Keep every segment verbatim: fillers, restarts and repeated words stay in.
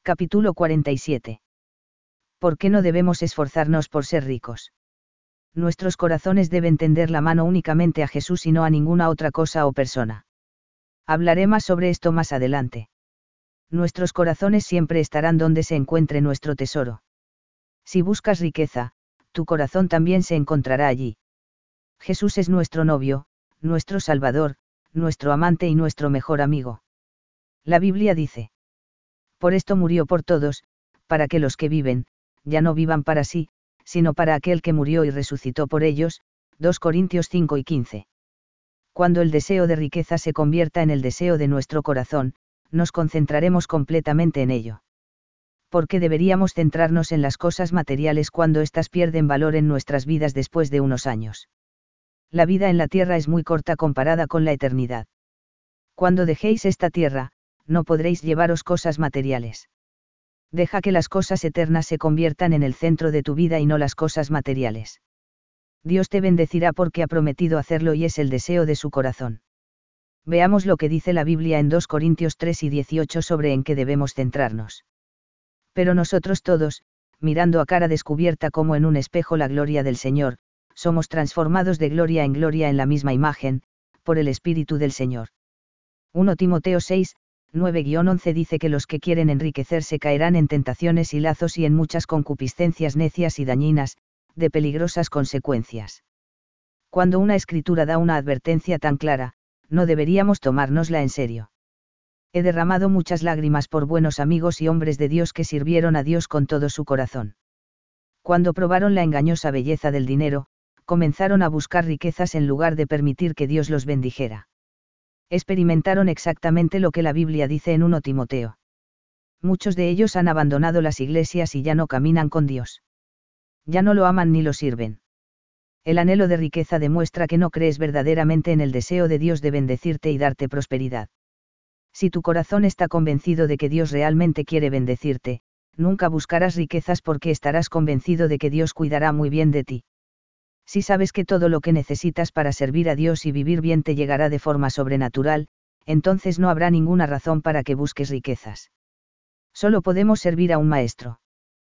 Capítulo cuarenta y siete. ¿Por qué no debemos esforzarnos por ser ricos? Nuestros corazones deben tender la mano únicamente a Jesús y no a ninguna otra cosa o persona. Hablaré más sobre esto más adelante. Nuestros corazones siempre estarán donde se encuentre nuestro tesoro. Si buscas riqueza, tu corazón también se encontrará allí. Jesús es nuestro novio, nuestro Salvador, nuestro amante y nuestro mejor amigo. La Biblia dice: por esto murió por todos, para que los que viven, ya no vivan para sí, sino para aquel que murió y resucitó por ellos. dos Corintios cinco y quince. Cuando el deseo de riqueza se convierta en el deseo de nuestro corazón, nos concentraremos completamente en ello. ¿Por qué deberíamos centrarnos en las cosas materiales cuando éstas pierden valor en nuestras vidas después de unos años? La vida en la tierra es muy corta comparada con la eternidad. Cuando dejéis esta tierra, no podréis llevaros cosas materiales. Deja que las cosas eternas se conviertan en el centro de tu vida y no las cosas materiales. Dios te bendecirá porque ha prometido hacerlo y es el deseo de su corazón. Veamos lo que dice la Biblia en dos Corintios tres y dieciocho sobre en qué debemos centrarnos. Pero nosotros todos, mirando a cara descubierta como en un espejo la gloria del Señor, somos transformados de gloria en gloria en la misma imagen, por el Espíritu del Señor. primera Timoteo seis, nueve a once dice que los que quieren enriquecerse caerán en tentaciones y lazos y en muchas concupiscencias necias y dañinas, de peligrosas consecuencias. Cuando una escritura da una advertencia tan clara, no deberíamos tomárnosla en serio. He derramado muchas lágrimas por buenos amigos y hombres de Dios que sirvieron a Dios con todo su corazón. Cuando probaron la engañosa belleza del dinero, comenzaron a buscar riquezas en lugar de permitir que Dios los bendijera. Experimentaron exactamente lo que la Biblia dice en primera Timoteo. Muchos de ellos han abandonado las iglesias y ya no caminan con Dios. Ya no lo aman ni lo sirven. El anhelo de riqueza demuestra que no crees verdaderamente en el deseo de Dios de bendecirte y darte prosperidad. Si tu corazón está convencido de que Dios realmente quiere bendecirte, nunca buscarás riquezas porque estarás convencido de que Dios cuidará muy bien de ti. Si sabes que todo lo que necesitas para servir a Dios y vivir bien te llegará de forma sobrenatural, entonces no habrá ninguna razón para que busques riquezas. Solo podemos servir a un maestro.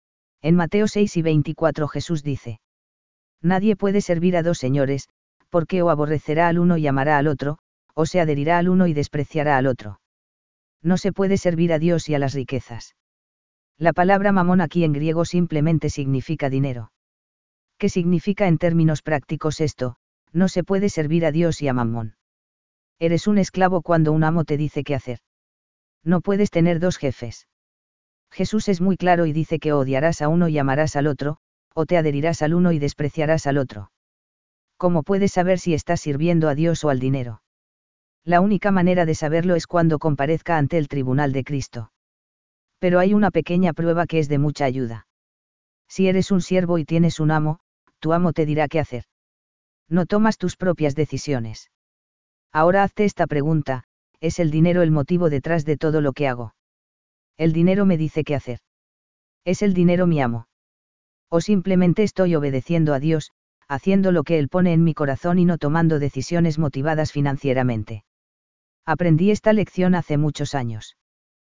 En Mateo seis y veinticuatro Jesús dice: nadie puede servir a dos señores, porque o aborrecerá al uno y amará al otro, o se adherirá al uno y despreciará al otro. No se puede servir a Dios y a las riquezas. La palabra mamón aquí en griego simplemente significa dinero. ¿Qué significa en términos prácticos esto? No se puede servir a Dios y a Mamón. Eres un esclavo cuando un amo te dice qué hacer. No puedes tener dos jefes. Jesús es muy claro y dice que o odiarás a uno y amarás al otro, o te adherirás al uno y despreciarás al otro. ¿Cómo puedes saber si estás sirviendo a Dios o al dinero? La única manera de saberlo es cuando comparezca ante el tribunal de Cristo. Pero hay una pequeña prueba que es de mucha ayuda. Si eres un siervo y tienes un amo, tu amo te dirá qué hacer. No tomas tus propias decisiones. Ahora hazte esta pregunta: ¿es el dinero el motivo detrás de todo lo que hago? El dinero me dice qué hacer. ¿Es el dinero mi amo? ¿O simplemente estoy obedeciendo a Dios, haciendo lo que Él pone en mi corazón y no tomando decisiones motivadas financieramente? Aprendí esta lección hace muchos años.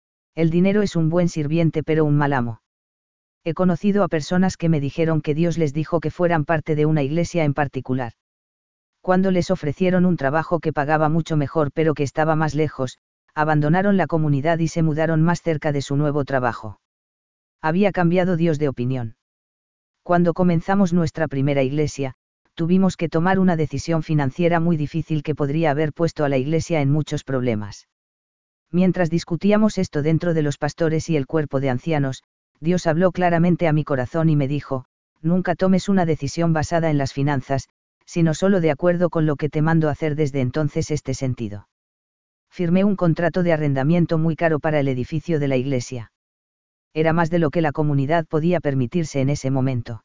El dinero es un buen sirviente pero un mal amo. He conocido a personas que me dijeron que Dios les dijo que fueran parte de una iglesia en particular. Cuando les ofrecieron un trabajo que pagaba mucho mejor pero que estaba más lejos, abandonaron la comunidad y se mudaron más cerca de su nuevo trabajo. Había cambiado Dios de opinión. Cuando comenzamos nuestra primera iglesia, tuvimos que tomar una decisión financiera muy difícil que podría haber puesto a la iglesia en muchos problemas. Mientras discutíamos esto dentro de los pastores y el cuerpo de ancianos, Dios habló claramente a mi corazón y me dijo: nunca tomes una decisión basada en las finanzas, sino solo de acuerdo con lo que te mando hacer. Desde entonces este sentido. Firmé un contrato de arrendamiento muy caro para el edificio de la iglesia. Era más de lo que la comunidad podía permitirse en ese momento.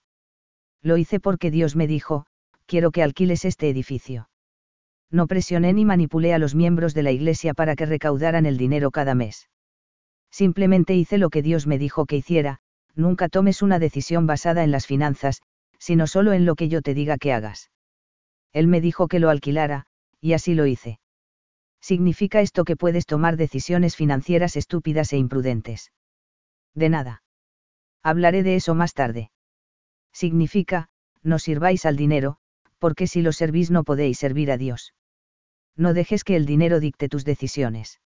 Lo hice porque Dios me dijo: quiero que alquiles este edificio. No presioné ni manipulé a los miembros de la iglesia para que recaudaran el dinero cada mes. Simplemente hice lo que Dios me dijo que hiciera. Nunca tomes una decisión basada en las finanzas, sino solo en lo que yo te diga que hagas. Él me dijo que lo alquilara, y así lo hice. ¿Significa esto que puedes tomar decisiones financieras estúpidas e imprudentes? De nada. Hablaré de eso más tarde. Significa, no sirváis al dinero, porque si lo servís no podéis servir a Dios. No dejes que el dinero dicte tus decisiones.